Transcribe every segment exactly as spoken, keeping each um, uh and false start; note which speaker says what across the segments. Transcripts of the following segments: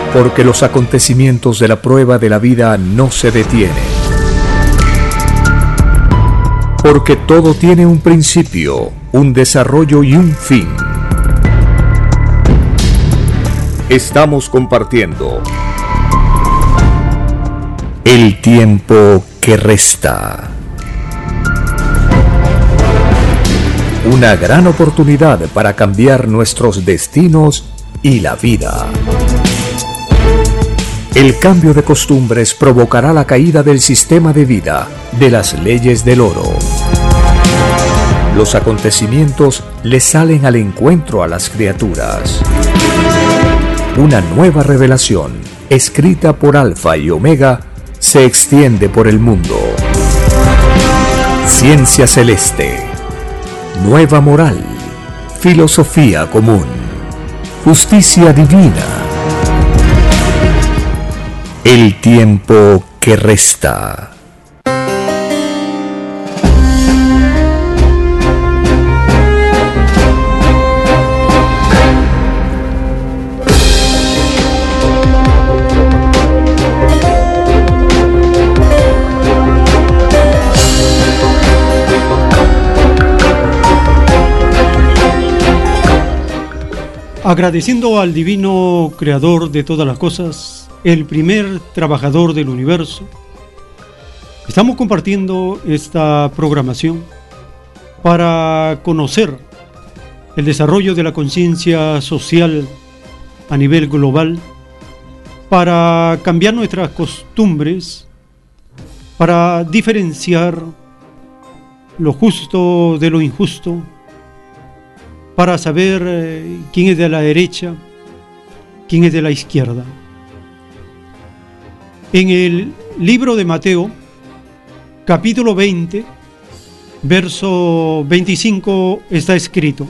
Speaker 1: Porque los acontecimientos de la prueba de la vida no se detienen. Porque todo tiene un principio, un desarrollo y un fin. Estamos compartiendo el tiempo que resta. Una gran oportunidad para cambiar nuestros destinos y la vida. El cambio de costumbres provocará la caída del sistema de vida, de las leyes del oro. Los acontecimientos le salen al encuentro a las criaturas. Una nueva revelación, escrita por Alfa y Omega, se extiende por el mundo. Ciencia celeste, nueva moral, filosofía común, justicia divina. El tiempo que resta.
Speaker 2: Agradeciendo al divino creador de todas las cosas, el primer trabajador del universo, estamos compartiendo esta programación para conocer el desarrollo de la conciencia social a nivel global, para cambiar nuestras costumbres, para diferenciar lo justo de lo injusto, para saber eh, quién es de la derecha, quién es de la izquierda. En el libro de Mateo, capítulo veinte, verso veinticinco, está escrito: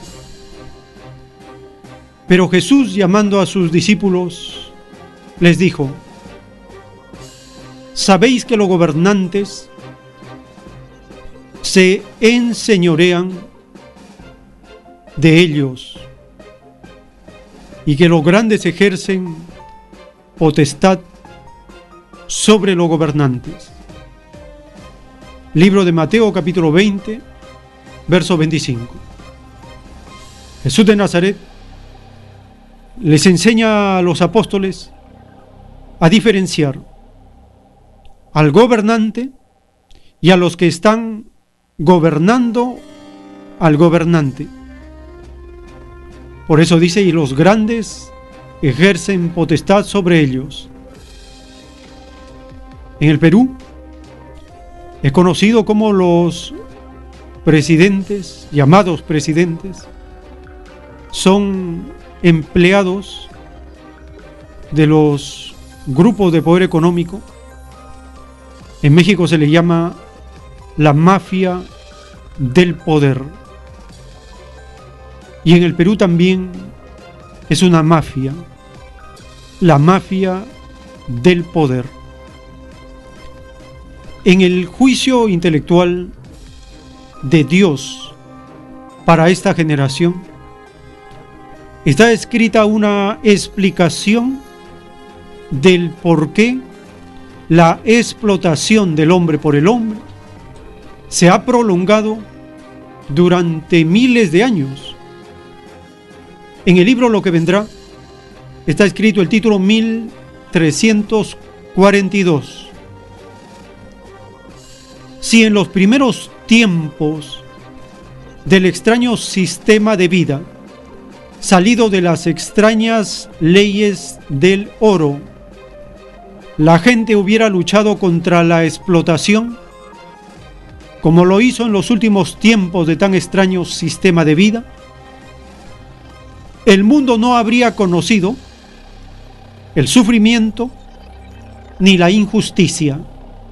Speaker 2: Pero Jesús, llamando a sus discípulos, les dijo: ¿Sabéis que los gobernantes se enseñorean de ellos y que los grandes ejercen potestad sobre los gobernantes? Libro de Mateo, capítulo veinte, verso veinticinco. Jesús de Nazaret les enseña a los apóstoles a diferenciar al gobernante y a los que están gobernando al gobernante. Por eso dice: y los grandes ejercen potestad sobre ellos. En el Perú es conocido como los presidentes, llamados presidentes, son empleados de los grupos de poder económico. En México se le llama la mafia del poder. Y en el Perú también es una mafia, la mafia del poder. En el juicio intelectual de Dios para esta generación está escrita una explicación del por qué la explotación del hombre por el hombre se ha prolongado durante miles de años. En el libro Lo que vendrá está escrito el título mil trescientos cuarenta y dos. Si en los primeros tiempos del extraño sistema de vida, salido de las extrañas leyes del oro, la gente hubiera luchado contra la explotación, como lo hizo en los últimos tiempos de tan extraño sistema de vida, el mundo no habría conocido el sufrimiento ni la injusticia.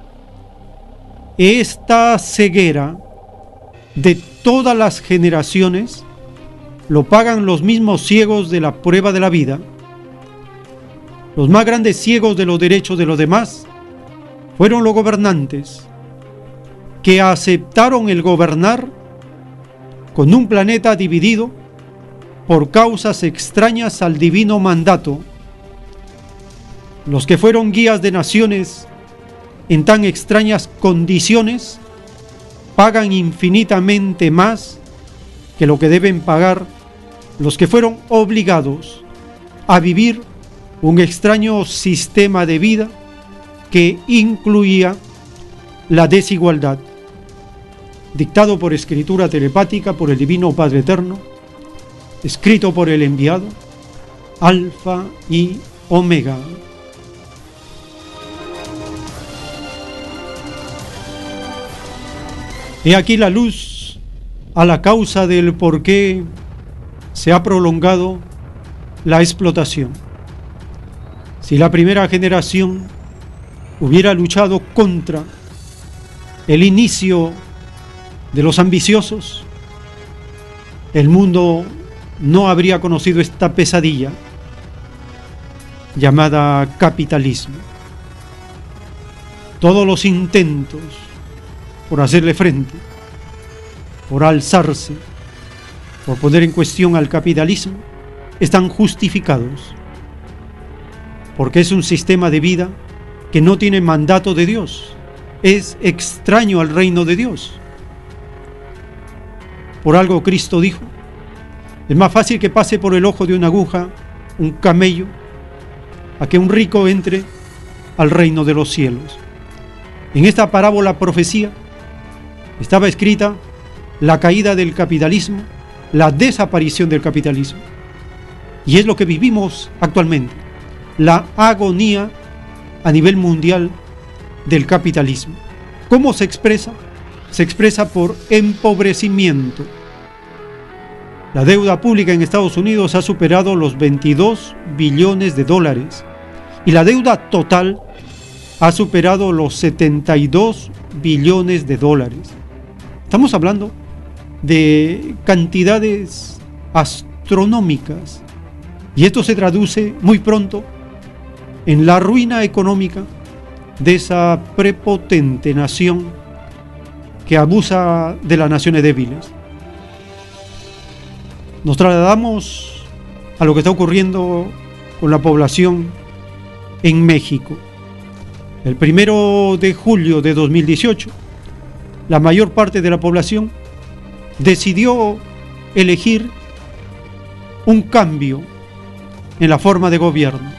Speaker 2: Esta ceguera de todas las generaciones lo pagan los mismos ciegos de la prueba de la vida. Los más grandes ciegos de los derechos de los demás fueron los gobernantes, que aceptaron el gobernar con un planeta dividido por causas extrañas al divino mandato, Los que fueron guías de naciones en tan extrañas condiciones pagan infinitamente más que lo que deben pagar los que fueron obligados a vivir un extraño sistema de vida que incluía la desigualdad, dictado por escritura telepática por el Divino Padre Eterno, escrito por el enviado, Alfa y Omega. He aquí la luz a la causa del por qué se ha prolongado la explotación. Si la primera generación hubiera luchado contra el inicio de los ambiciosos, el mundo no habría conocido esta pesadilla llamada capitalismo. Todos los intentos por hacerle frente, por alzarse, por poner en cuestión al capitalismo, están justificados, porque es un sistema de vida que no tiene mandato de Dios, es extraño al reino de Dios. Por algo Cristo dijo: es más fácil que pase por el ojo de una aguja un camello a que un rico entre al reino de los cielos. En esta parábola profecía estaba escrita la caída del capitalismo, la desaparición del capitalismo. Y es lo que vivimos actualmente, la agonía a nivel mundial del capitalismo. ¿Cómo se expresa? Se expresa por empobrecimiento. La deuda pública en Estados Unidos ha superado los veintidós billones de dólares y la deuda total ha superado los setenta y dos billones de dólares. Estamos hablando de cantidades astronómicas y esto se traduce muy pronto en la ruina económica de esa prepotente nación que abusa de las naciones débiles. Nos trasladamos a lo que está ocurriendo con la población en México. El primero de julio de dos mil dieciocho, la mayor parte de la población decidió elegir un cambio en la forma de gobierno,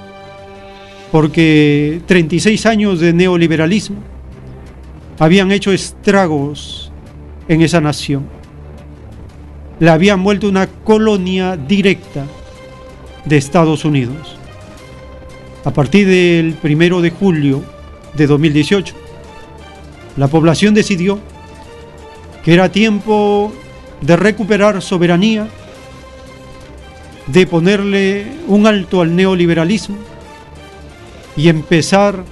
Speaker 2: porque treinta y seis años de neoliberalismo habían hecho estragos en esa nación. La habían vuelto una colonia directa de Estados Unidos. A partir del primero de julio de dos mil dieciocho, la población decidió que era tiempo de recuperar soberanía, de ponerle un alto al neoliberalismo y empezar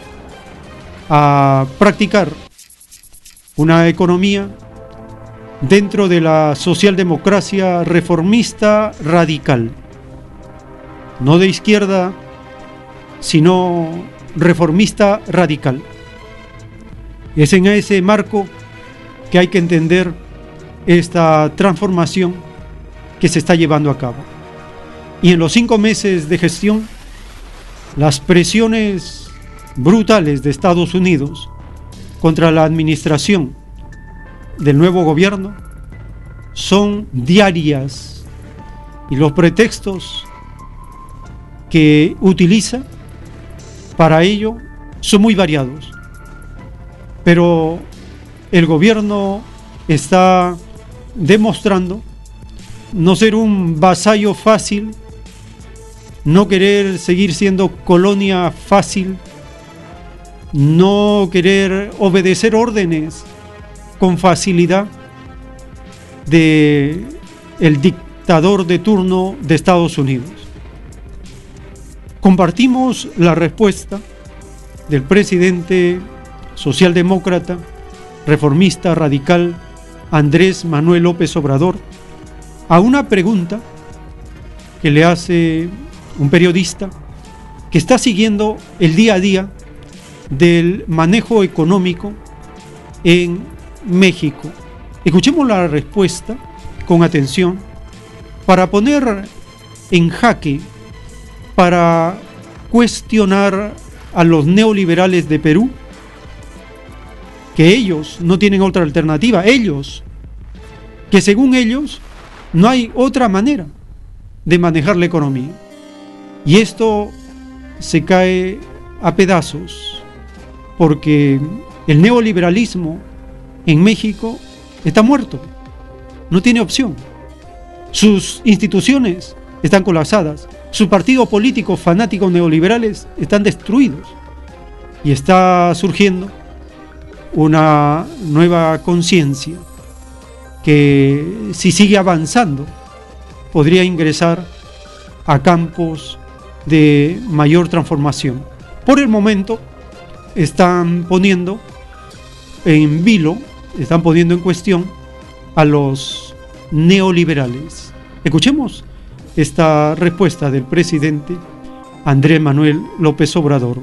Speaker 2: a practicar una economía dentro de la socialdemocracia reformista radical, no de izquierda, sino reformista radical. Es en ese marco que hay que entender esta transformación que se está llevando a cabo. Y en los cinco meses de gestión, las presiones brutales de Estados Unidos contra la administración del nuevo gobierno son diarias, y los pretextos que utiliza para ello son muy variados. Pero el gobierno está demostrando no ser un vasallo fácil, no querer seguir siendo colonia fácil, no querer obedecer órdenes con facilidad de el dictador de turno de Estados Unidos. Compartimos la respuesta del presidente socialdemócrata, reformista radical Andrés Manuel López Obrador a una pregunta que le hace un periodista que está siguiendo el día a día del manejo económico en México. Escuchemos la respuesta con atención para poner en jaque, para cuestionar a los neoliberales de Perú, que ellos no tienen otra alternativa, ellos, que según ellos no hay otra manera de manejar la economía. Y esto se cae a pedazos, porque el neoliberalismo en México está muerto, no tiene opción. Sus instituciones están colapsadas, sus partidos políticos fanáticos neoliberales están destruidos, y está surgiendo una nueva conciencia que, si sigue avanzando, podría ingresar a campos de mayor transformación. Por el momento están poniendo en vilo, están poniendo en cuestión a los neoliberales. Escuchemos esta respuesta del presidente Andrés Manuel López Obrador.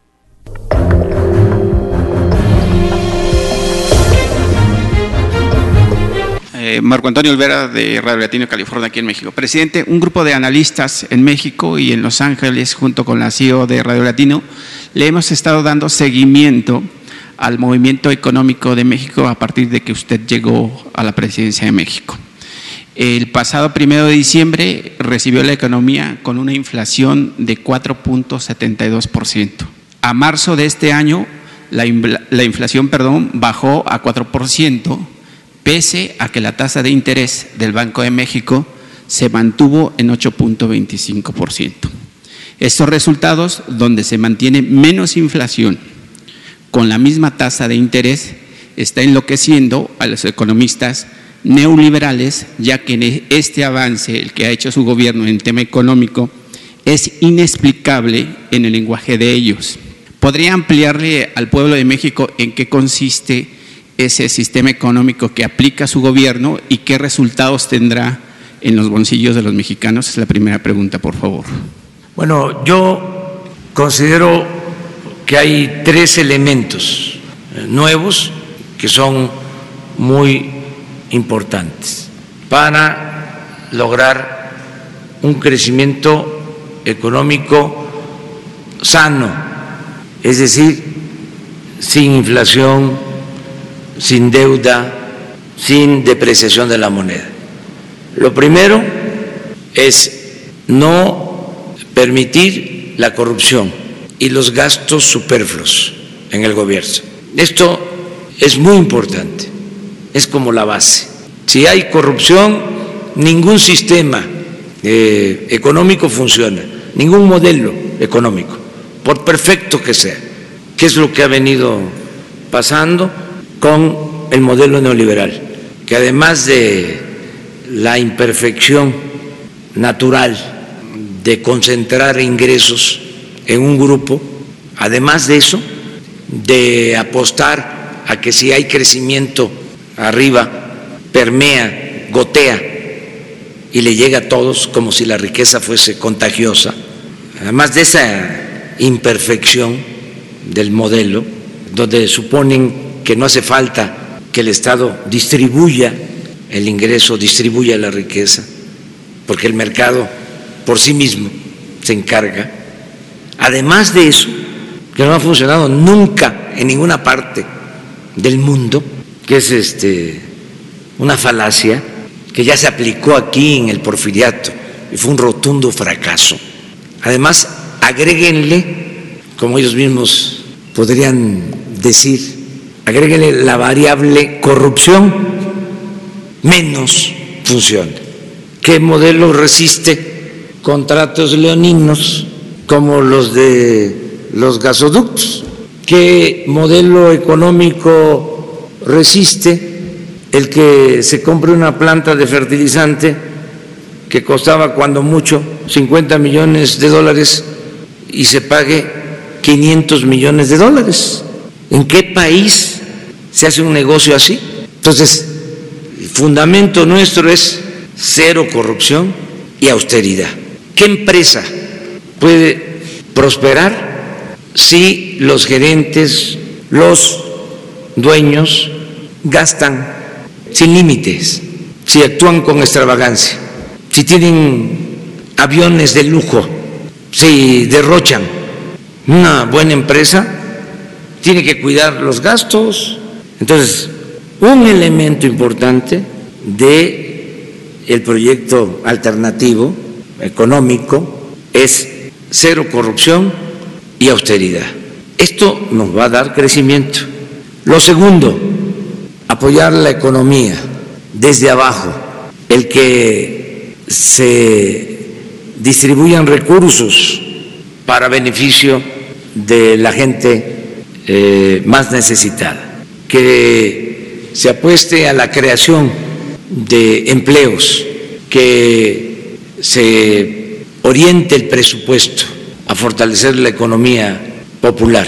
Speaker 3: Eh, Marco Antonio Olvera, de Radio Latino, California, aquí en México. Presidente, un grupo de analistas en México y en Los Ángeles, junto con la C E O de Radio Latino, le hemos estado dando seguimiento al movimiento económico de México a partir de que usted llegó a la presidencia de México. El pasado primero de diciembre recibió la economía con una inflación de cuatro punto setenta y dos por ciento. A marzo de este año, la, la inflación perdón, bajó a cuatro por ciento, pese a que la tasa de interés del Banco de México se mantuvo en ocho punto veinticinco por ciento. Estos resultados, donde se mantiene menos inflación con la misma tasa de interés, está enloqueciendo a los economistas neoliberales, ya que este avance, el que ha hecho su gobierno en tema económico, es inexplicable en el lenguaje de ellos. ¿Podría ampliarle al pueblo de México en qué consiste ese sistema económico que aplica su gobierno y qué resultados tendrá en los bolsillos de los mexicanos? Es la primera pregunta, por favor.
Speaker 4: Bueno, yo considero que hay tres elementos nuevos que son muy importantes para lograr un crecimiento económico sano, es decir, sin inflación, sin deuda, sin depreciación de la moneda. Lo primero es no permitir la corrupción y los gastos superfluos en el gobierno. Esto es muy importante, es como la base. Si hay corrupción, ningún sistema eh, económico funciona, ningún modelo económico, por perfecto que sea, que es lo que ha venido pasando con el modelo neoliberal, que además de la imperfección natural de concentrar ingresos en un grupo, además de eso, de apostar a que si hay crecimiento arriba, permea, gotea y le llega a todos como si la riqueza fuese contagiosa. Además de esa imperfección del modelo, donde suponen que no hace falta que el Estado distribuya el ingreso, distribuya la riqueza, porque el mercado por sí mismo se encarga. Además de eso, que no ha funcionado nunca en ninguna parte del mundo, que es este, una falacia que ya se aplicó aquí en el porfiriato y fue un rotundo fracaso. Además, agréguenle, como ellos mismos podrían decir, agréguenle la variable corrupción, menos funciona. ¿Qué modelo resiste contratos leoninos como los de los gasoductos? ¿Qué modelo económico resiste el que se compre una planta de fertilizante que costaba cuando mucho cincuenta millones de dólares y se pague quinientos millones de dólares? ¿En qué país se hace un negocio así? Entonces, el fundamento nuestro es cero corrupción y austeridad. ¿Qué empresa puede prosperar si los gerentes, los dueños gastan sin límites, si actúan con extravagancia, si tienen aviones de lujo, si derrochan Una buena empresa tiene que cuidar los gastos. Entonces, un elemento importante de el proyecto alternativo económico es cero corrupción y austeridad. Esto nos va a dar crecimiento. Lo segundo, apoyar la economía desde abajo, el que se distribuyan recursos para beneficio de la gente eh, más necesitada, que se apueste a la creación de empleos, que se oriente el presupuesto a fortalecer la economía popular.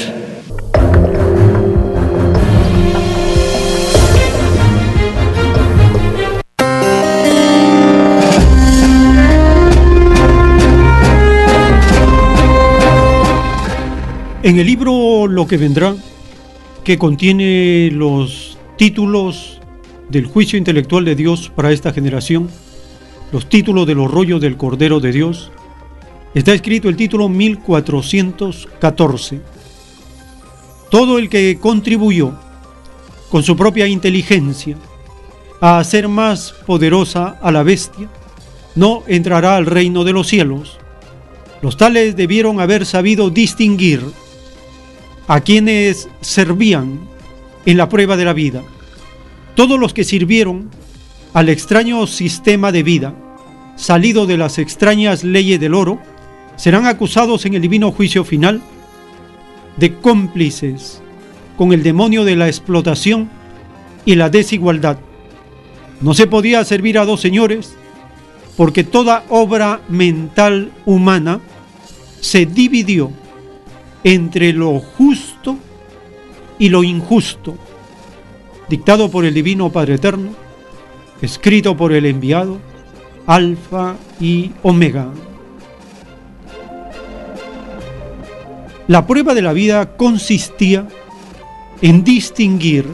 Speaker 2: En el libro Lo que vendrá, que contiene los títulos del juicio intelectual de Dios para esta generación, los títulos de los rollos del Cordero de Dios, está escrito el título mil cuatrocientos catorce. Todo el que contribuyó con su propia inteligencia a hacer más poderosa a la bestia, no entrará al reino de los cielos. Los tales debieron haber sabido distinguir a quienes servían en la prueba de la vida. Todos los que sirvieron al extraño sistema de vida, salido de las extrañas leyes del oro, serán acusados en el divino juicio final de cómplices con el demonio de la explotación y la desigualdad. No se podía servir a dos señores, porque toda obra mental humana se dividió entre lo justo y lo injusto, dictado por el Divino Padre Eterno, escrito por el enviado, Alfa y Omega. La prueba de la vida consistía en distinguir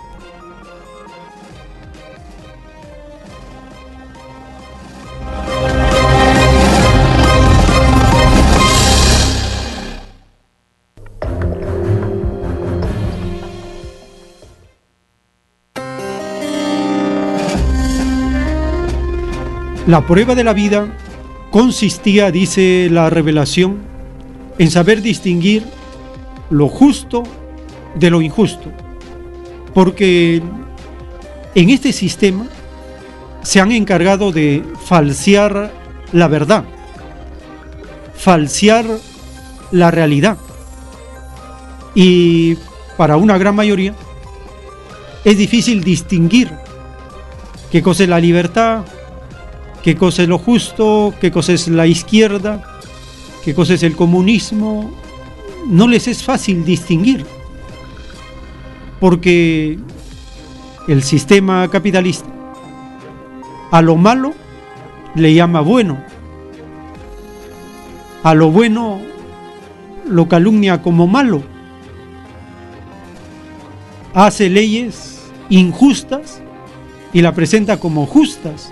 Speaker 2: La prueba de la vida consistía, dice la revelación, en saber distinguir lo justo de lo injusto, porque en este sistema se han encargado de falsear la verdad, falsear la realidad, y para una gran mayoría es difícil distinguir qué cosa es la libertad, qué cosa es lo justo, qué cosa es la izquierda, qué cosa es el comunismo. No les es fácil distinguir, porque el sistema capitalista a lo malo le llama bueno, a lo bueno lo calumnia como malo, hace leyes injustas y la presenta como justas.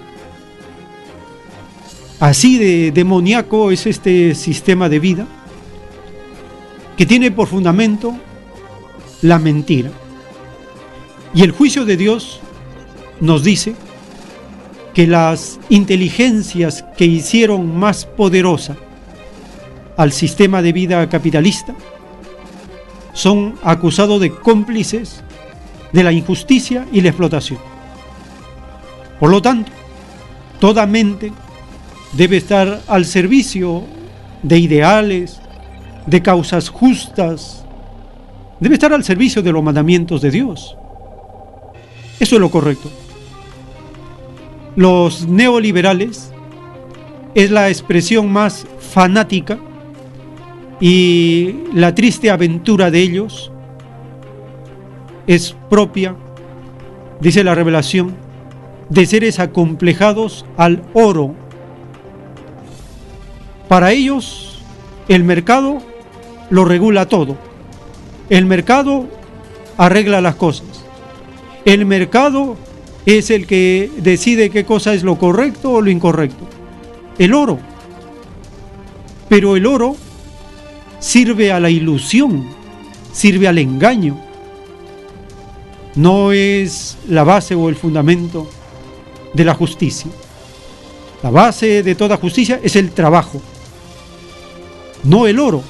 Speaker 2: Así de demoníaco es este sistema de vida, que tiene por fundamento la mentira. Y el juicio de Dios nos dice que las inteligencias que hicieron más poderosa al sistema de vida capitalista son acusados de cómplices de la injusticia y la explotación. Por lo tanto, toda mente debe estar al servicio de ideales, de causas justas, debe estar al servicio de los mandamientos de Dios. Eso es lo correcto. Los neoliberales es la expresión más fanática, y la triste aventura de ellos es propia, dice la revelación, de seres acomplejados al oro. Para ellos, el mercado lo regula todo. El mercado arregla las cosas. El mercado es el que decide qué cosa es lo correcto o lo incorrecto. El oro. Pero el oro sirve a la ilusión, sirve al engaño. No es la base o el fundamento de la justicia. La base de toda justicia es el trabajo, no el oro,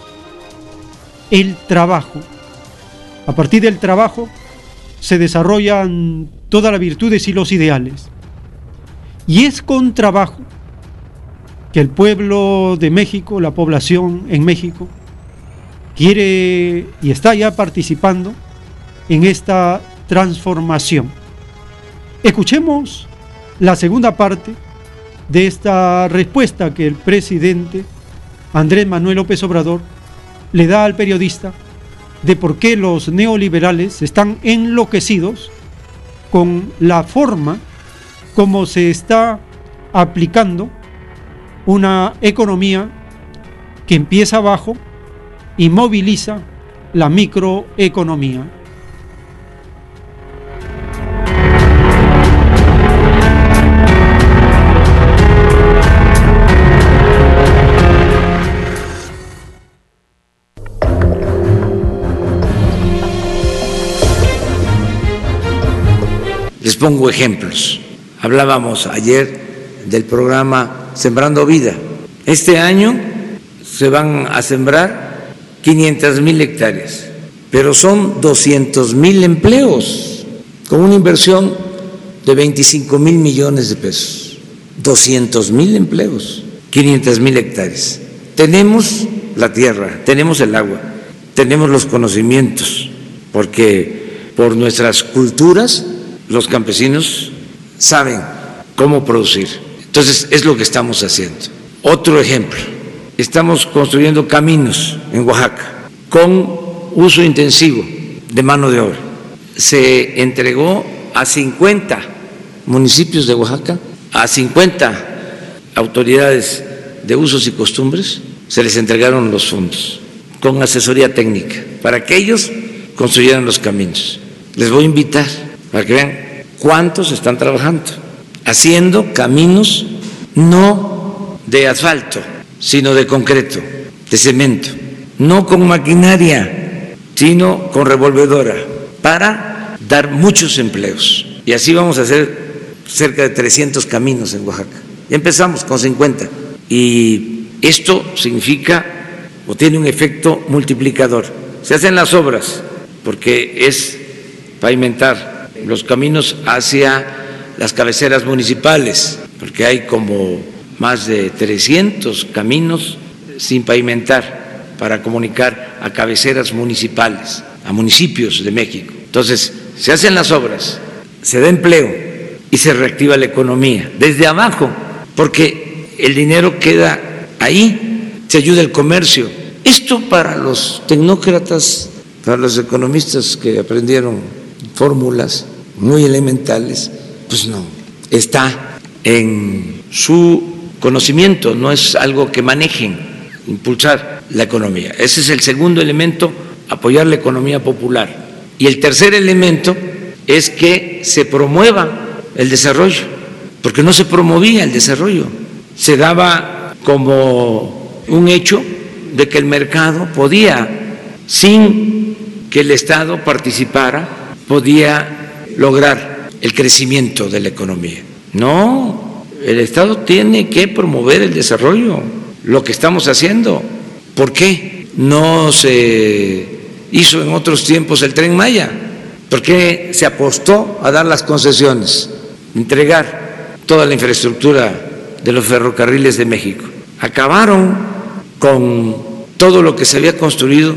Speaker 2: el trabajo. A partir del trabajo se desarrollan todas las virtudes y los ideales. Y es con trabajo que el pueblo de México, la población en México, quiere y está ya participando en esta transformación. Escuchemos la segunda parte de esta respuesta que el presidente Andrés Manuel López Obrador le da al periodista de por qué los neoliberales están enloquecidos con la forma como se está aplicando una economía que empieza abajo y moviliza la microeconomía.
Speaker 4: Les pongo ejemplos. Hablábamos ayer del programa Sembrando Vida. Este año se van a sembrar quinientas mil hectáreas, pero son doscientos mil empleos con una inversión de veinticinco mil millones de pesos. doscientos mil empleos, quinientas mil hectáreas. Tenemos la tierra, tenemos el agua, tenemos los conocimientos, porque por nuestras culturas los campesinos saben cómo producir. Entonces, es lo que estamos haciendo. Otro ejemplo, estamos construyendo caminos en Oaxaca con uso intensivo de mano de obra. Se entregó a cincuenta municipios de Oaxaca, a cincuenta autoridades de usos y costumbres, se les entregaron los fondos con asesoría técnica para que ellos construyeran los caminos. Les voy a invitar para que vean cuántos están trabajando, haciendo caminos no de asfalto, sino de concreto, de cemento, no con maquinaria, sino con revolvedora, para dar muchos empleos. Y así vamos a hacer cerca de trescientos caminos en Oaxaca. Ya empezamos con cincuenta. Y esto significa o tiene un efecto multiplicador. Se hacen las obras porque es pavimentar los caminos hacia las cabeceras municipales, porque hay como más de trescientos caminos sin pavimentar para comunicar a cabeceras municipales, a municipios de México. Entonces, se hacen las obras, se da empleo y se reactiva la economía desde abajo, porque el dinero queda ahí, se ayuda el comercio. Esto para los tecnócratas, para los economistas que aprendieron fórmulas muy elementales, pues no, está en su conocimiento, no es algo que manejen, impulsar la economía. Ese es el segundo elemento, apoyar la economía popular. Y el tercer elemento es que se promueva el desarrollo, porque no se promovía el desarrollo, se daba como un hecho de que el mercado podía, sin que el Estado participara, podía lograr el crecimiento de la economía. No, el Estado tiene que promover el desarrollo, lo que estamos haciendo. ¿Por qué no se hizo en otros tiempos el Tren Maya? ¿Por qué se apostó a dar las concesiones, entregar toda la infraestructura de los ferrocarriles de México? Acabaron con todo lo que se había construido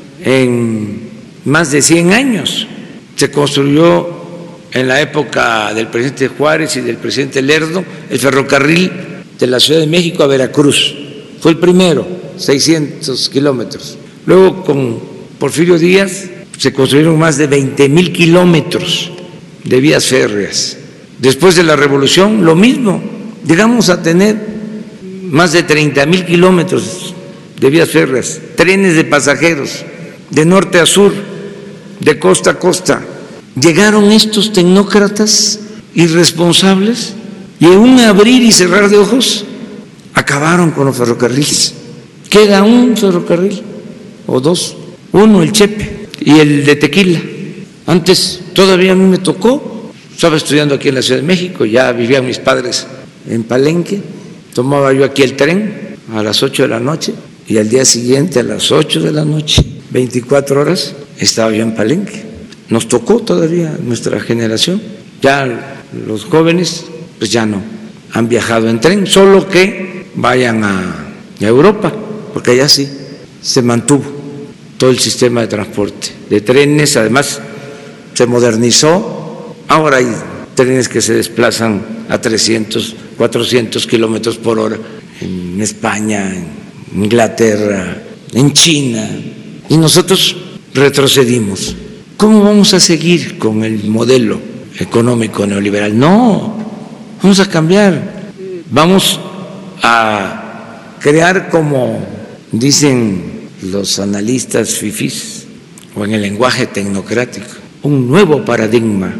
Speaker 4: en más de cien años. Se construyó en la época del presidente Juárez y del presidente Lerdo el ferrocarril de la Ciudad de México a Veracruz. Fue el primero, seiscientos kilómetros. Luego con Porfirio Díaz se construyeron más de veinte mil kilómetros de vías férreas. Después de la Revolución, lo mismo. Llegamos a tener más de treinta mil kilómetros de vías férreas, trenes de pasajeros, de norte a sur, de costa a costa. Llegaron estos tecnócratas irresponsables y en un abrir y cerrar de ojos acabaron con los ferrocarriles. Queda un ferrocarril o dos, uno el Chepe y el de Tequila. Antes todavía a mí me tocó, estaba estudiando aquí en la Ciudad de México, ya vivían mis padres en Palenque, tomaba yo aquí el tren a las ocho de la noche y al día siguiente a las ocho de la noche, veinticuatro horas, estaba yo en Palenque. Nos tocó todavía nuestra generación, ya los jóvenes pues ya no han viajado en tren, solo que vayan a Europa, porque allá sí se mantuvo todo el sistema de transporte de trenes, además se modernizó, ahora hay trenes que se desplazan a trescientos, cuatrocientos kilómetros por hora en España, en Inglaterra, en China, y nosotros retrocedimos. ¿Cómo vamos a seguir con el modelo económico neoliberal? No, vamos a cambiar, vamos a crear, como dicen los analistas fifís o en el lenguaje tecnocrático, un nuevo paradigma.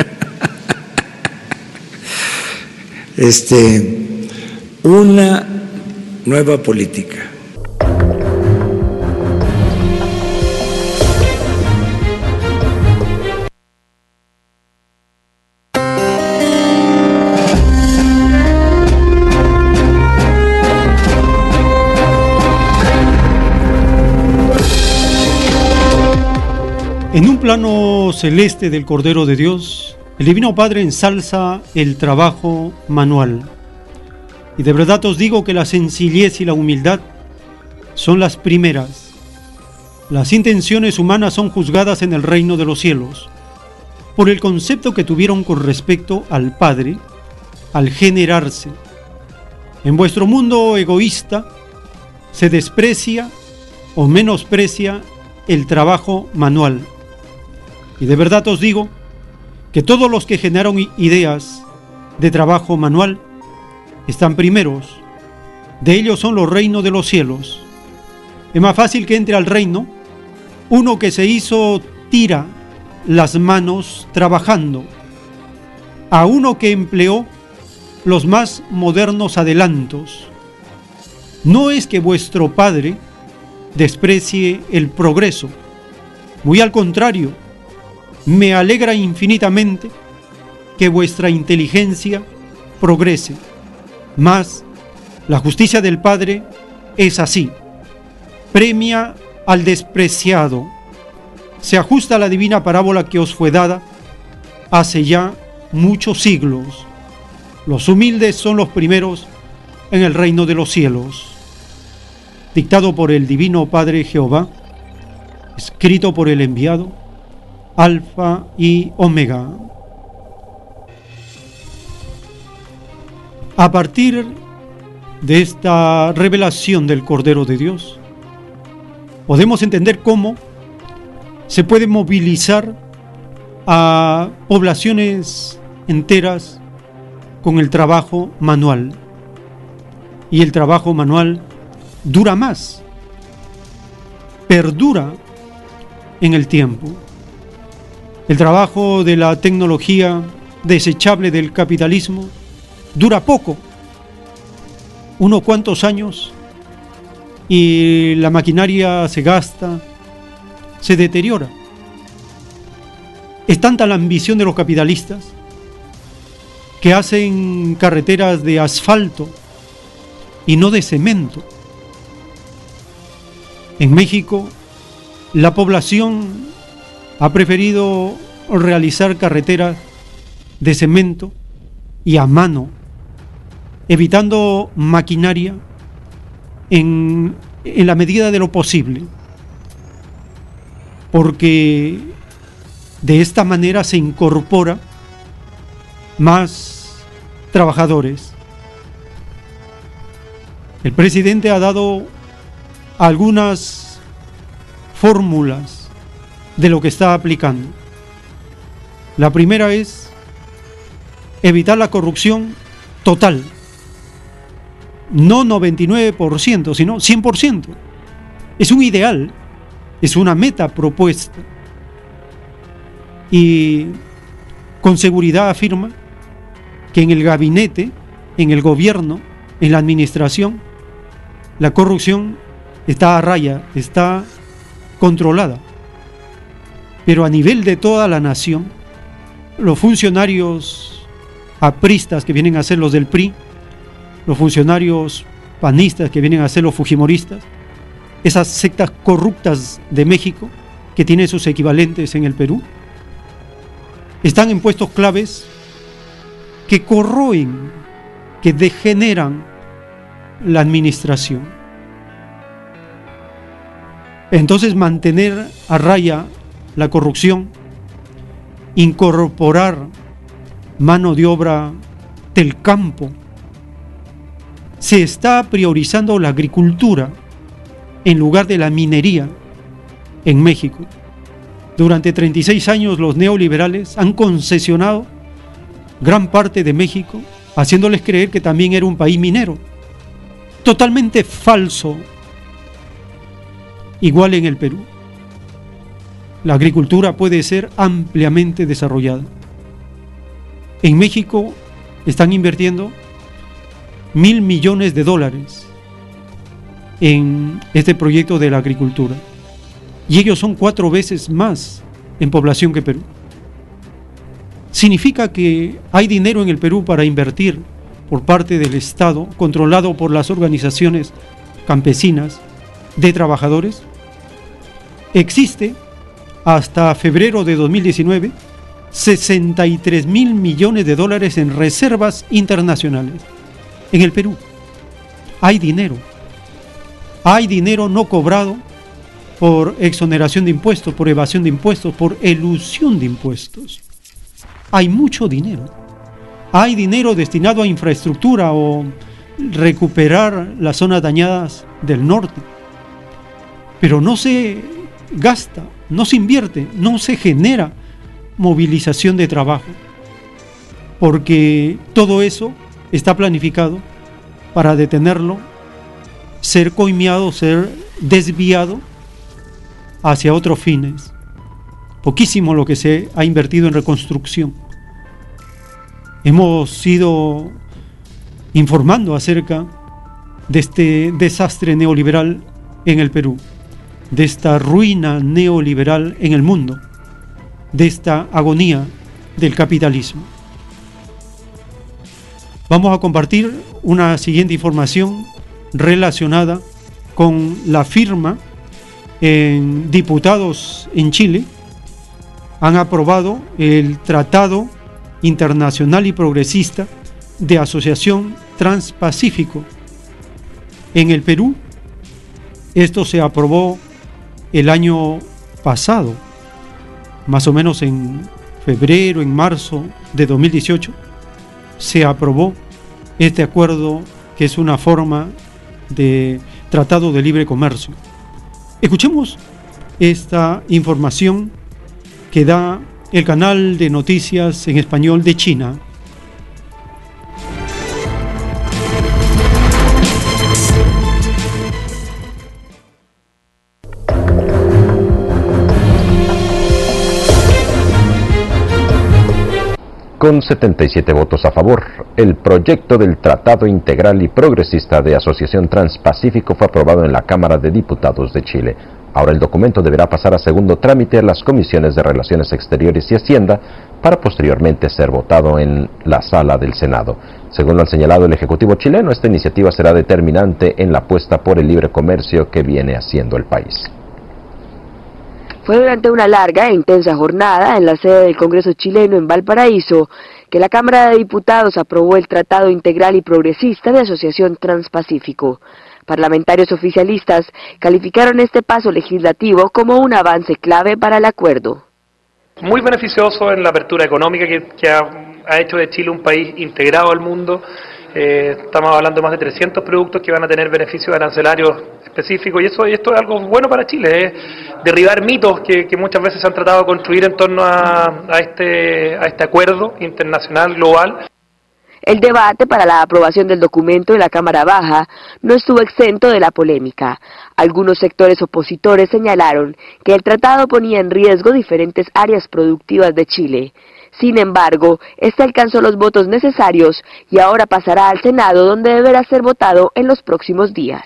Speaker 4: Este, una nueva política.
Speaker 2: En un plano celeste del Cordero de Dios, el Divino Padre ensalza el trabajo manual. Y de verdad os digo que la sencillez y la humildad son las primeras. Las intenciones humanas son juzgadas en el reino de los cielos por el concepto que tuvieron con respecto al Padre al generarse. En vuestro mundo egoísta se desprecia o menosprecia el trabajo manual. Y de verdad os digo que todos los que generaron ideas de trabajo manual están primeros. De ellos son los reinos de los cielos. Es más fácil que entre al reino uno que se hizo tira las manos trabajando, a uno que empleó los más modernos adelantos. No es que vuestro Padre desprecie el progreso, muy al contrario, me alegra infinitamente que vuestra inteligencia progrese, mas la justicia del Padre es así, premia al despreciado, se ajusta a la divina parábola que os fue dada hace ya muchos siglos. Los humildes son los primeros en el reino de los cielos. Dictado por el Divino Padre Jehová, escrito por el enviado, Alfa y Omega. A partir de esta revelación del Cordero de Dios, podemos entender cómo se puede movilizar a poblaciones enteras con el trabajo manual. Y el trabajo manual dura más, perdura en el tiempo. El trabajo de la tecnología desechable del capitalismo dura poco, unos cuantos años, y la maquinaria se gasta, se deteriora. Es tanta la ambición de los capitalistas que hacen carreteras de asfalto y no de cemento. En México, la población ha preferido realizar carreteras de cemento y a mano, evitando maquinaria en, en la medida de lo posible, porque de esta manera se incorpora más trabajadores. El presidente ha dado algunas fórmulas de lo que está aplicando. La primera es evitar la corrupción total, no noventa y nueve por ciento, sino cien por ciento. Es un ideal, es una meta propuesta, y con seguridad afirma que en el gabinete, en el gobierno, en la administración, la corrupción está a raya, está controlada. Pero a nivel de toda la nación, los funcionarios apristas que vienen a ser los del P R I, los funcionarios panistas que vienen a ser los fujimoristas, esas sectas corruptas de México que tienen sus equivalentes en el Perú, están en puestos claves que corroen, que degeneran la administración. Entonces, mantener a raya la corrupción, incorporar mano de obra del campo, se está priorizando la agricultura en lugar de la minería en México. Durante treinta y seis años los neoliberales han concesionado gran parte de México, haciéndoles creer que también era un país minero. Totalmente falso. Igual en el Perú. La agricultura puede ser ampliamente desarrollada. En México están invirtiendo mil millones de dólares en este proyecto de la agricultura. Y ellos son cuatro veces más en población que Perú. Significa que hay dinero en el Perú para invertir por parte del Estado, controlado por las organizaciones campesinas de trabajadores. Existe hasta febrero de dos mil diecinueve sesenta y tres mil millones de dólares en reservas internacionales. En el Perú hay dinero. Hay dinero no cobrado por exoneración de impuestos, por evasión de impuestos, por elusión de impuestos. Hay mucho dinero. Hay dinero destinado a infraestructura o recuperar las zonas dañadas del norte. Pero no se gasta, no se invierte, no se genera movilización de trabajo. Porque todo eso está planificado para detenerlo, ser coimeado, ser desviado hacia otros fines. Poquísimo lo que se ha invertido en reconstrucción. Hemos ido informando acerca de este desastre neoliberal en el Perú, de esta ruina neoliberal en el mundo, de esta agonía del capitalismo. Vamos a compartir una siguiente información relacionada con la firma en diputados en Chile. Han aprobado el Tratado Internacional y Progresista de Asociación Transpacífico. En el Perú, esto se aprobó el año pasado, más o menos en febrero, en marzo de dos mil dieciocho, se aprobó este acuerdo que es una forma de tratado de libre comercio. Escuchemos esta información que da el canal de noticias en español de China.
Speaker 5: Con setenta y siete votos a favor, el proyecto del Tratado Integral y Progresista de Asociación Transpacífico fue aprobado en la Cámara de Diputados de Chile. Ahora el documento deberá pasar a segundo trámite a las comisiones de Relaciones Exteriores y Hacienda para posteriormente ser votado en la sala del Senado. Según lo ha señalado el Ejecutivo chileno, esta iniciativa será determinante en la apuesta por el libre comercio que viene haciendo el país.
Speaker 6: Fue durante una larga e intensa jornada en la sede del Congreso chileno en Valparaíso que la Cámara de Diputados aprobó el Tratado Integral y Progresista de Asociación Transpacífico. Parlamentarios oficialistas calificaron este paso legislativo como un avance clave para el acuerdo.
Speaker 7: Muy beneficioso en la apertura económica que, que ha, ha hecho de Chile un país integrado al mundo. Eh, estamos hablando de más de trescientos productos que van a tener beneficios arancelarios específicos y eso y esto es algo bueno para Chile, es derribar mitos que, que muchas veces se han tratado de construir en torno a, a, este, a este acuerdo internacional global.
Speaker 6: El debate para la aprobación del documento en la Cámara Baja no estuvo exento de la polémica. Algunos sectores opositores señalaron que el tratado ponía en riesgo diferentes áreas productivas de Chile. Sin embargo, este alcanzó los votos necesarios y ahora pasará al Senado, donde deberá ser votado en los próximos días.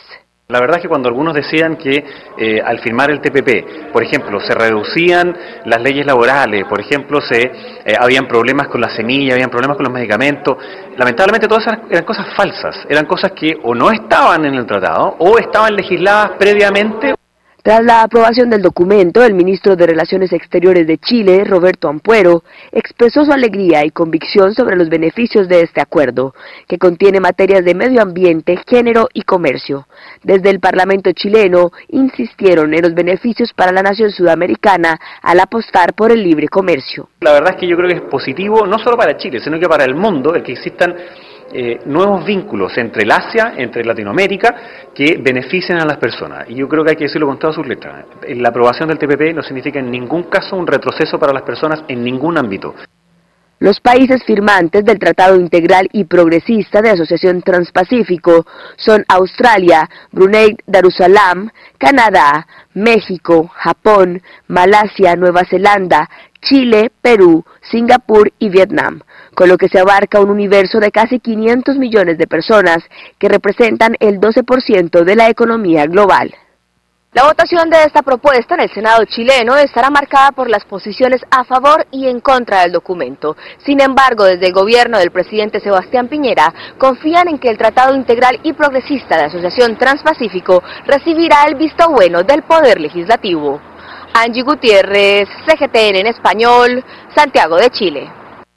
Speaker 8: La verdad es que cuando algunos decían que eh, al firmar el T P P, por ejemplo, se reducían las leyes laborales, por ejemplo, se eh, habían problemas con la semilla, habían problemas con los medicamentos, lamentablemente todas esas eran cosas falsas, eran cosas que o no estaban en el tratado o estaban legisladas previamente.
Speaker 6: Tras la aprobación del documento, el ministro de Relaciones Exteriores de Chile, Roberto Ampuero, expresó su alegría y convicción sobre los beneficios de este acuerdo, que contiene materias de medio ambiente, género y comercio. Desde el Parlamento chileno insistieron en los beneficios para la nación sudamericana al apostar por el libre comercio.
Speaker 8: La verdad es que yo creo que es positivo, no solo para Chile, sino que para el mundo, el que existan Eh, nuevos vínculos entre el Asia, entre Latinoamérica, que beneficien a las personas. Y yo creo que hay que decirlo con todas sus letras. La aprobación del T P P no significa en ningún caso un retroceso para las personas en ningún ámbito.
Speaker 6: Los países firmantes del Tratado Integral y Progresista de Asociación Transpacífico son Australia, Brunei Darussalam, Canadá, México, Japón, Malasia, Nueva Zelanda, Chile, Perú, Singapur y Vietnam, con lo que se abarca un universo de casi quinientos millones de personas que representan el doce por ciento de la economía global. La votación de esta propuesta en el Senado chileno estará marcada por las posiciones a favor y en contra del documento. Sin embargo, desde el gobierno del presidente Sebastián Piñera confían en que el Tratado Integral y Progresista de Asociación Transpacífico recibirá el visto bueno del Poder Legislativo. Angie Gutiérrez, C G T N en español, Santiago de Chile.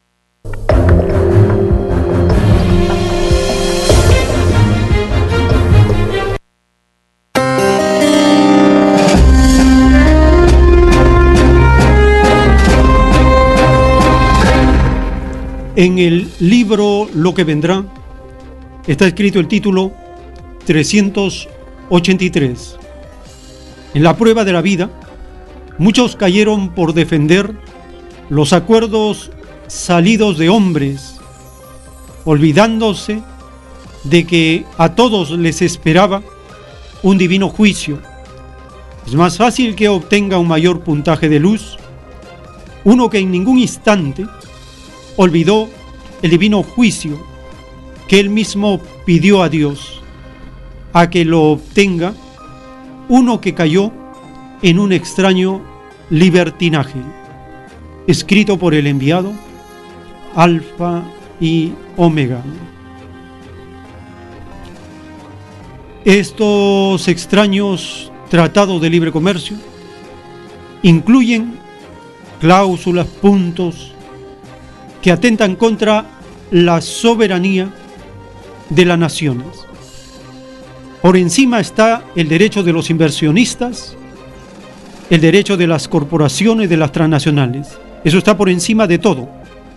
Speaker 2: En el libro Lo que vendrá está escrito el título trescientos ochenta y tres. En la prueba de la vida, muchos cayeron por defender los acuerdos salidos de hombres, olvidándose de que a todos les esperaba un divino juicio. Es más fácil que obtenga un mayor puntaje de luz uno que en ningún instante olvidó el divino juicio que él mismo pidió a Dios, a que lo obtenga uno que cayó en un extraño libertinaje, escrito por el enviado Alfa y Omega. Estos extraños tratados de libre comercio incluyen cláusulas, puntos que atentan contra la soberanía de las naciones. Por encima está el derecho de los inversionistas, el derecho de las corporaciones, de las transnacionales. Eso está por encima de todo.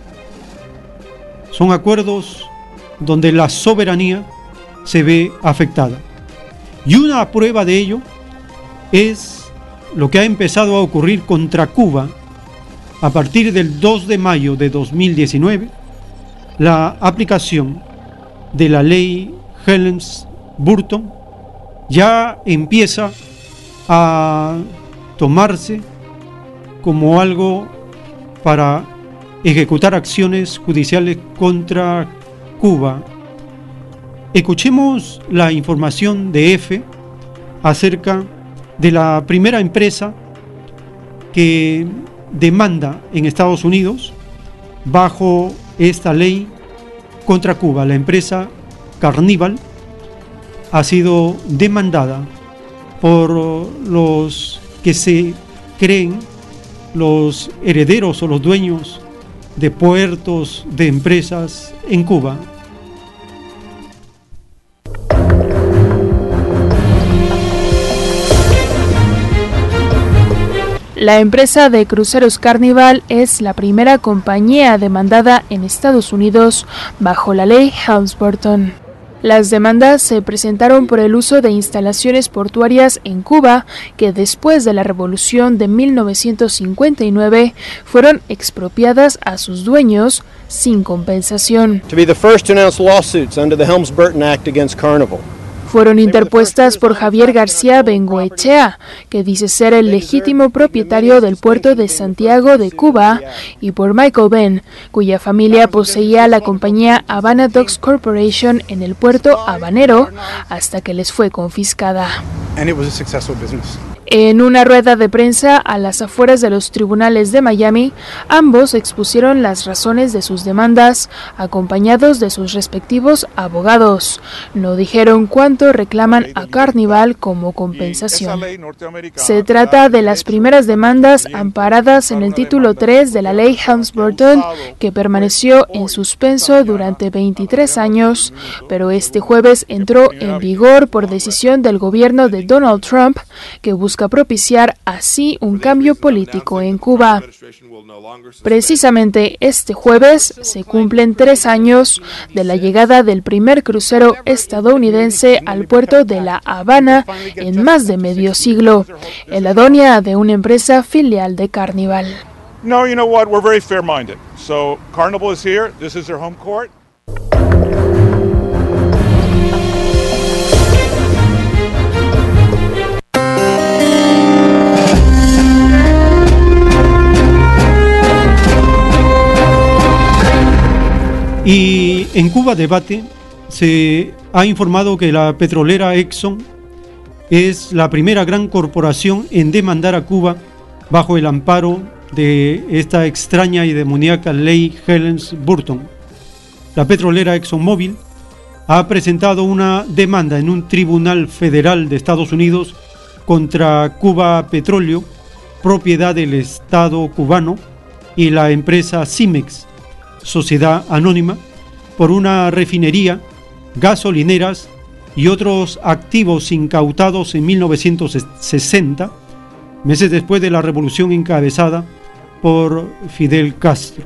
Speaker 2: Son acuerdos donde la soberanía se ve afectada. Y una prueba de ello es lo que ha empezado a ocurrir contra Cuba a partir del dos de mayo de dos mil diecinueve, la aplicación de la ley Helms-Burton ya empieza a tomarse como algo para ejecutar acciones judiciales contra Cuba. Escuchemos la información de EFE acerca de la primera empresa que demanda en Estados Unidos bajo esta ley contra Cuba. La empresa Carnival ha sido demandada por los que se creen los herederos o los dueños de puertos, de empresas en Cuba.
Speaker 9: La empresa de cruceros Carnival es la primera compañía demandada en Estados Unidos bajo la ley Helms-Burton. Las demandas se presentaron por el uso de instalaciones portuarias en Cuba que después de la Revolución de mil novecientos cincuenta y nueve fueron expropiadas a sus dueños sin compensación.
Speaker 10: To be the first to announce lawsuits under the Helms-Burton Act against Carnival.
Speaker 9: fueron interpuestas por Javier García Bengoechea, que dice ser el legítimo propietario del puerto de Santiago de Cuba, y por Michael Ben, cuya familia poseía la compañía Havana Docks Corporation en el puerto habanero hasta que les fue confiscada. En una rueda de prensa a las afueras de los tribunales de Miami, ambos expusieron las razones de sus demandas, acompañados de sus respectivos abogados. No dijeron cuánto reclaman a Carnival como compensación. Se trata de las primeras demandas amparadas en el título tres de la ley Helms-Burton, que permaneció en suspenso durante veintitrés años, pero este jueves entró en vigor por decisión del gobierno de Donald Trump, que busca propiciar así un cambio político en Cuba. Precisamente este jueves se cumplen tres años de la llegada del primer crucero estadounidense al puerto de La Habana en más de medio siglo, el Adonia de una empresa filial de Carnival.
Speaker 10: No, you know what? We're very fair-minded. So Carnival is here. This is their home court.
Speaker 2: Y en Cuba Debate se ha informado que la petrolera Exxon es la primera gran corporación en demandar a Cuba bajo el amparo de esta extraña y demoníaca ley Helms-Burton. La petrolera ExxonMobil ha presentado una demanda en un tribunal federal de Estados Unidos contra Cuba Petróleo, propiedad del Estado cubano, y la empresa Cimex, sociedad anónima, por una refinería, gasolineras y otros activos incautados en mil novecientos sesenta, meses después de la revolución encabezada por Fidel Castro.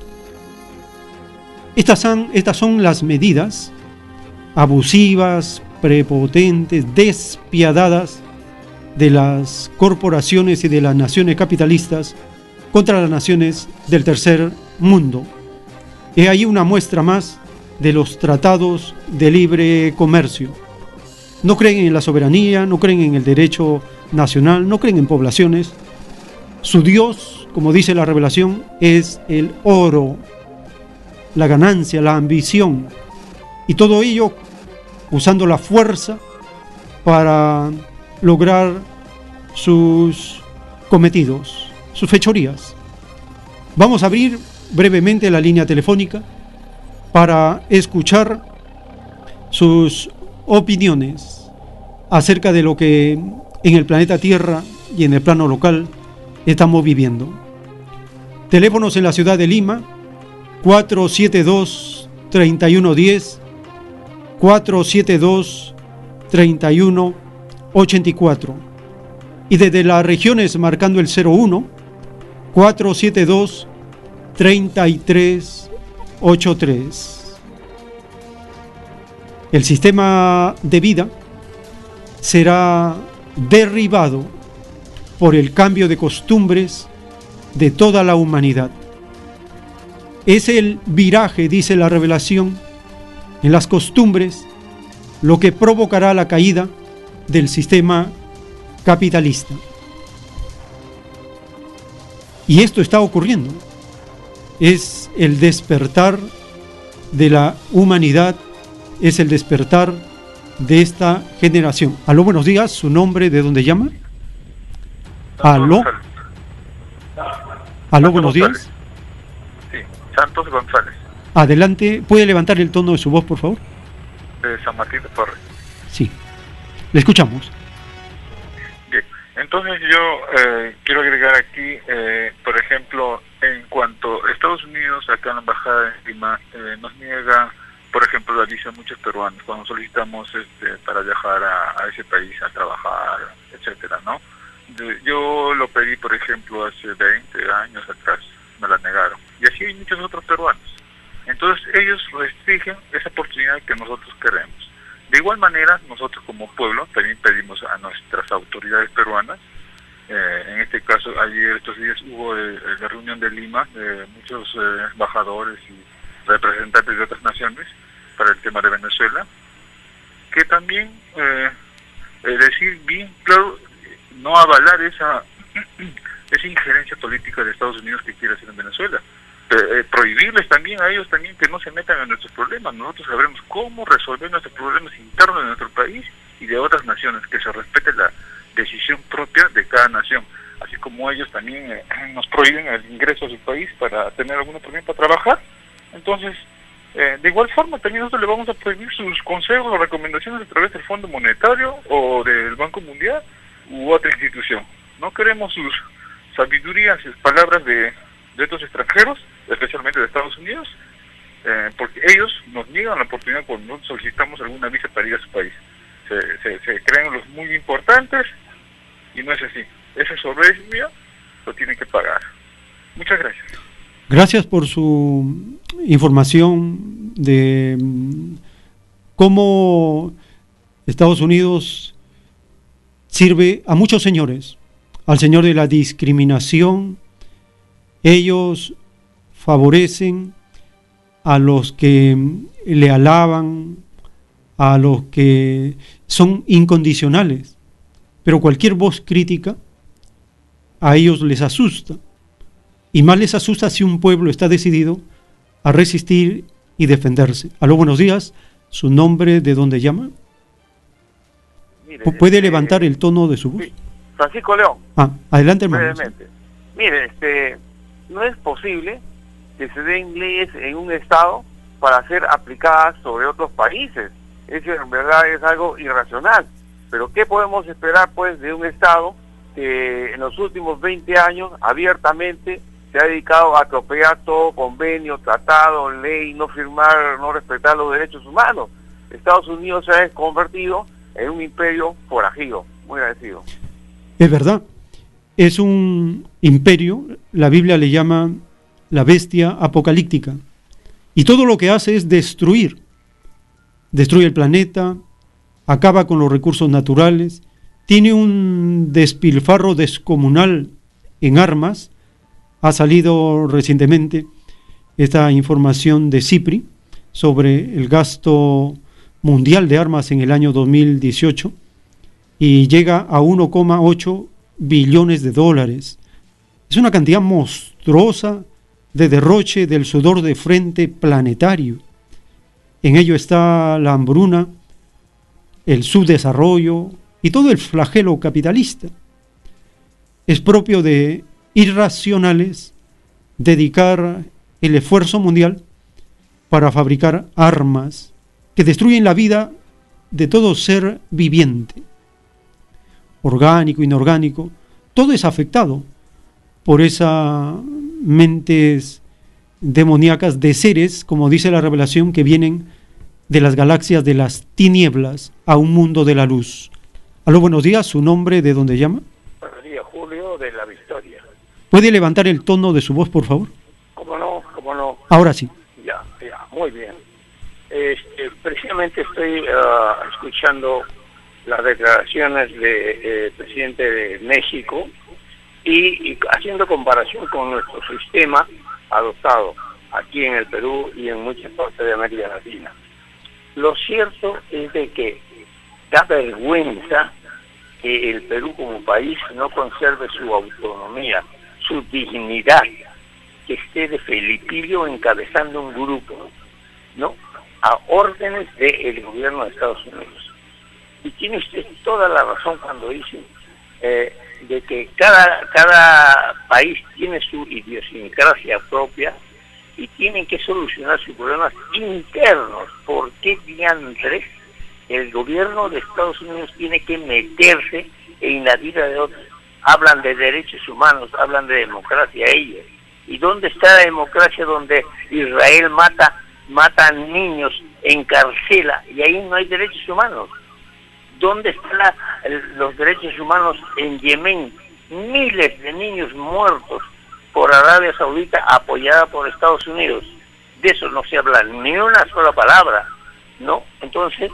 Speaker 2: Estas son, estas son las medidas abusivas, prepotentes, despiadadas de las corporaciones y de las naciones capitalistas contra las naciones del tercer mundo. He ahí una muestra más de los tratados de libre comercio. No creen en la soberanía, no creen en el derecho nacional, no creen en poblaciones. Su Dios, como dice la revelación, es el oro, la ganancia, la ambición, y todo ello usando la fuerza para lograr sus cometidos, sus fechorías. Vamos a abrir brevemente la línea telefónica para escuchar sus opiniones acerca de lo que en el planeta Tierra y en el plano local estamos viviendo. Teléfonos en la ciudad de Lima: cuatro siete dos, tres uno uno cero, cuatro siete dos, tres uno ocho cuatro, y desde las regiones marcando el cero uno, cuatro siete dos, tres tres ocho tres. El sistema de vida será derribado por el cambio de costumbres de toda la humanidad. Es el viraje, dice la revelación, en las costumbres lo que provocará la caída del sistema capitalista. Y esto está ocurriendo. Es el despertar de la humanidad, es el despertar de esta generación. Aló, buenos días, ¿su nombre, de dónde llama? Aló. Aló, buenos días.
Speaker 11: Sí, Santos González.
Speaker 2: Adelante, ¿puede levantar el tono de su voz, por favor?
Speaker 11: De San Martín de Porres.
Speaker 2: Sí, le escuchamos.
Speaker 11: Bien, entonces yo eh, quiero agregar aquí, eh, por ejemplo, en cuanto a Estados Unidos, acá en la embajada en Lima, eh, nos niega, por ejemplo, la visa a muchos peruanos cuando solicitamos este, para viajar a, a ese país a trabajar, etcétera, ¿no? De, yo lo pedí, por ejemplo, hace veinte años atrás, me la negaron, y así hay muchos otros peruanos. Entonces ellos restringen esa oportunidad que nosotros queremos. De igual manera, nosotros como pueblo también pedimos a nuestras autoridades peruanas, eh, en este caso ayer, estos días hubo eh, la reunión de Lima, de muchos eh, embajadores y representantes de otras naciones para el tema de Venezuela, que que también eh, eh, decir bien claro, no avalar esa esa injerencia política de Estados Unidos que quiere hacer en Venezuela. Eh, eh, prohibirles también a ellos también que no se metan en nuestros problemas. Nosotros sabremos cómo resolver nuestros problemas internos de nuestro país y de otras naciones, que se respete la decisión propia de cada nación, así como ellos también eh, nos prohíben el ingreso a su país para tener alguna oportunidad para trabajar. Entonces, eh, de igual forma también nosotros le vamos a prohibir sus consejos o recomendaciones a través del Fondo Monetario o del Banco Mundial u otra institución. No queremos sus sabidurías y palabras de, de estos extranjeros, especialmente de Estados Unidos, eh, porque ellos nos niegan la oportunidad cuando nosotros solicitamos alguna visa para ir a su país. Se, se, se creen los muy importantes y no es así. Esa soberbia lo tienen que pagar. Muchas gracias.
Speaker 2: Gracias por su información de cómo Estados Unidos sirve a muchos señores, al señor de la discriminación. Ellos favorecen a los que le alaban, a los que son incondicionales, pero cualquier voz crítica a ellos les asusta, y más les asusta si un pueblo está decidido a resistir y defenderse. Aló, buenos días, su nombre, ¿de dónde llama?
Speaker 12: Mire,
Speaker 2: ¿Puede
Speaker 12: este,
Speaker 2: levantar el tono de su voz?
Speaker 12: Sí. Francisco León.
Speaker 2: Ah, adelante, hermano.
Speaker 12: Brevemente. Mire, este, no es posible que se den leyes en un estado para ser aplicadas sobre otros países. Eso en verdad es algo irracional. Pero ¿qué podemos esperar pues de un estado que en los últimos veinte años abiertamente se ha dedicado a atropellar todo convenio, tratado, ley, no firmar, no respetar los derechos humanos? Estados Unidos se ha convertido en un imperio forajido. Muy agradecido.
Speaker 2: Es verdad, es un imperio, la Biblia le llama la bestia apocalíptica, y todo lo que hace es destruir, destruye el planeta, acaba con los recursos naturales, tiene un despilfarro descomunal en armas. Ha salido recientemente esta información de CIPRI sobre el gasto mundial de armas en el año dos mil dieciocho, y llega a uno coma ocho billones de dólares. Es una cantidad monstruosa de derroche del sudor de frente planetario. En ello está la hambruna, el subdesarrollo y todo el flagelo capitalista. Es propio de irracionales dedicar el esfuerzo mundial para fabricar armas que destruyen la vida de todo ser viviente, orgánico, inorgánico. Todo es afectado por esas mentes demoníacas de seres, como dice la revelación, que vienen de las galaxias de las tinieblas a un mundo de la luz. Aló, buenos días, ¿su nombre, de dónde llama?
Speaker 13: Buenos días, Julio, de La Victoria.
Speaker 2: ¿Puede levantar el tono de su voz, por favor?
Speaker 13: ¿Cómo no? ¿Cómo no?
Speaker 2: Ahora sí.
Speaker 13: Ya, ya, muy bien. Este, precisamente estoy uh, escuchando las declaraciones del de, presidente de México y, y haciendo comparación con nuestro sistema adoptado aquí en el Perú y en muchas partes de América Latina. Lo cierto es de que da vergüenza que el Perú como país no conserve su autonomía, su dignidad, que esté de Felipillo encabezando un grupo, ¿no?, a órdenes del gobierno de Estados Unidos. Y tiene usted toda la razón cuando dice eh, de que cada, cada país tiene su idiosincrasia propia y tienen que solucionar sus problemas internos. ¿Por qué diantres el gobierno de Estados Unidos tiene que meterse en la vida de otros? Hablan de derechos humanos, hablan de democracia ellos. ¿Y dónde está la democracia donde Israel mata, mata a niños, encarcela, y ahí no hay derechos humanos? ¿Dónde están la, los derechos humanos en Yemen? Miles de niños muertos por Arabia Saudita apoyada por Estados Unidos. De eso no se habla ni una sola palabra, ¿no? Entonces,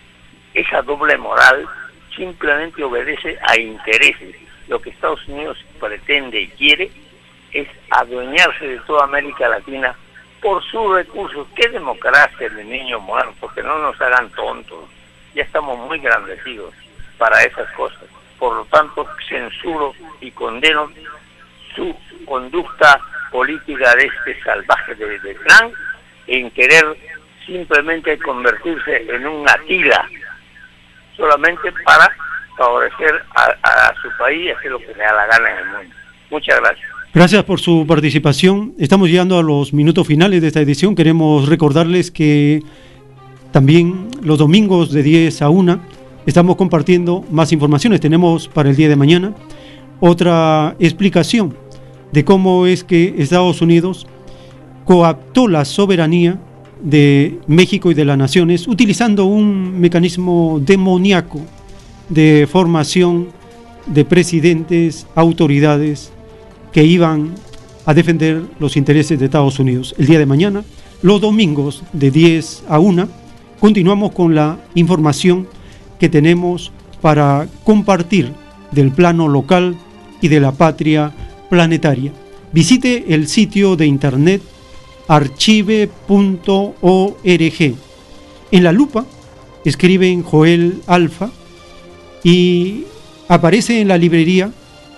Speaker 13: esa doble moral simplemente obedece a intereses. Lo que Estados Unidos pretende y quiere es adueñarse de toda América Latina por sus recursos. ¿Qué democracia de niños muertos? Que no nos hagan tontos. ya estamos muy grandecidos para esas cosas. Por lo tanto, censuro y condeno su conducta política de este salvaje de, de Trump en querer simplemente convertirse en un Atila, solamente para favorecer a, a su país y hacer lo que le da la gana en el mundo. Muchas gracias.
Speaker 2: Gracias por su participación. Estamos llegando a los minutos finales de esta edición. Queremos recordarles que también los domingos de diez a una estamos compartiendo más informaciones. Tenemos para el día de mañana otra explicación de cómo es que Estados Unidos coaptó la soberanía de México y de las naciones utilizando un mecanismo demoníaco de formación de presidentes, autoridades que iban a defender los intereses de Estados Unidos. El día de mañana, los domingos de diez a una, continuamos con la información que tenemos para compartir del plano local y de la patria planetaria. Visite el sitio de internet archive punto org. En la lupa escriben Joel Alfa y aparece en la librería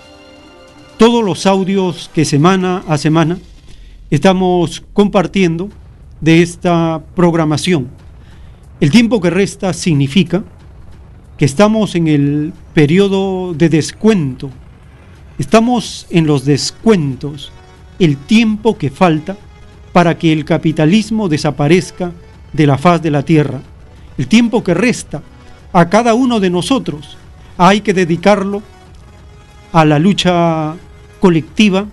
Speaker 2: todos los audios que semana a semana estamos compartiendo de esta programación. El tiempo que resta significa que estamos en el periodo de descuento. Estamos en los descuentos, el tiempo que falta para que el capitalismo desaparezca de la faz de la tierra. El tiempo que resta a cada uno de nosotros hay que dedicarlo a la lucha colectiva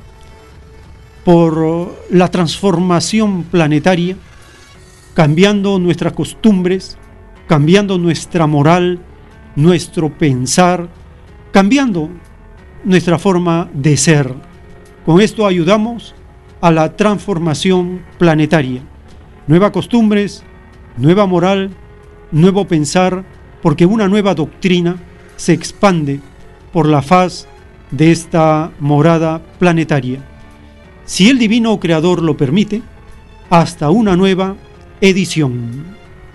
Speaker 2: por la transformación planetaria, cambiando nuestras costumbres, cambiando nuestra moral, nuestro pensar, cambiando nuestra forma de ser. Con esto ayudamos a la transformación planetaria. Nuevas costumbres, nueva moral, nuevo pensar, porque una nueva doctrina se expande por la faz de esta morada planetaria. Si el Divino Creador lo permite, hasta una nueva edición.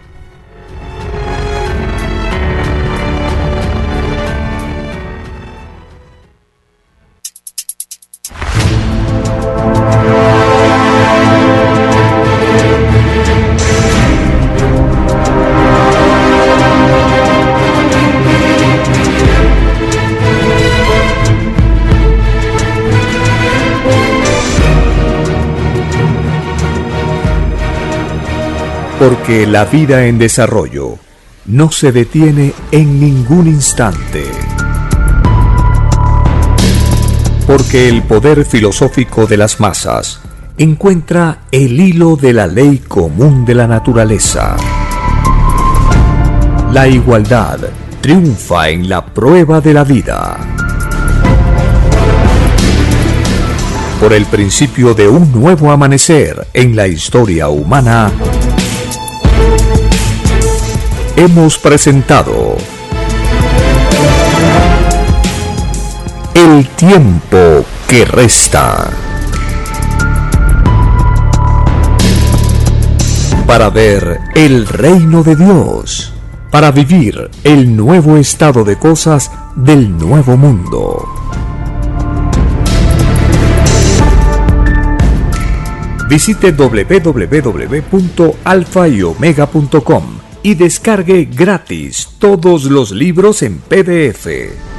Speaker 1: Porque la vida en desarrollo no se detiene en ningún instante. Porque el poder filosófico de las masas encuentra el hilo de la ley común de la naturaleza. La igualdad triunfa en la prueba de la vida. Por el principio de un nuevo amanecer en la historia humana, hemos presentado El tiempo que resta. Para ver el reino de Dios, para vivir el nuevo estado de cosas del nuevo mundo. Visite doble u doble u doble u punto alfa y omega punto com y descargue gratis todos los libros en P D F.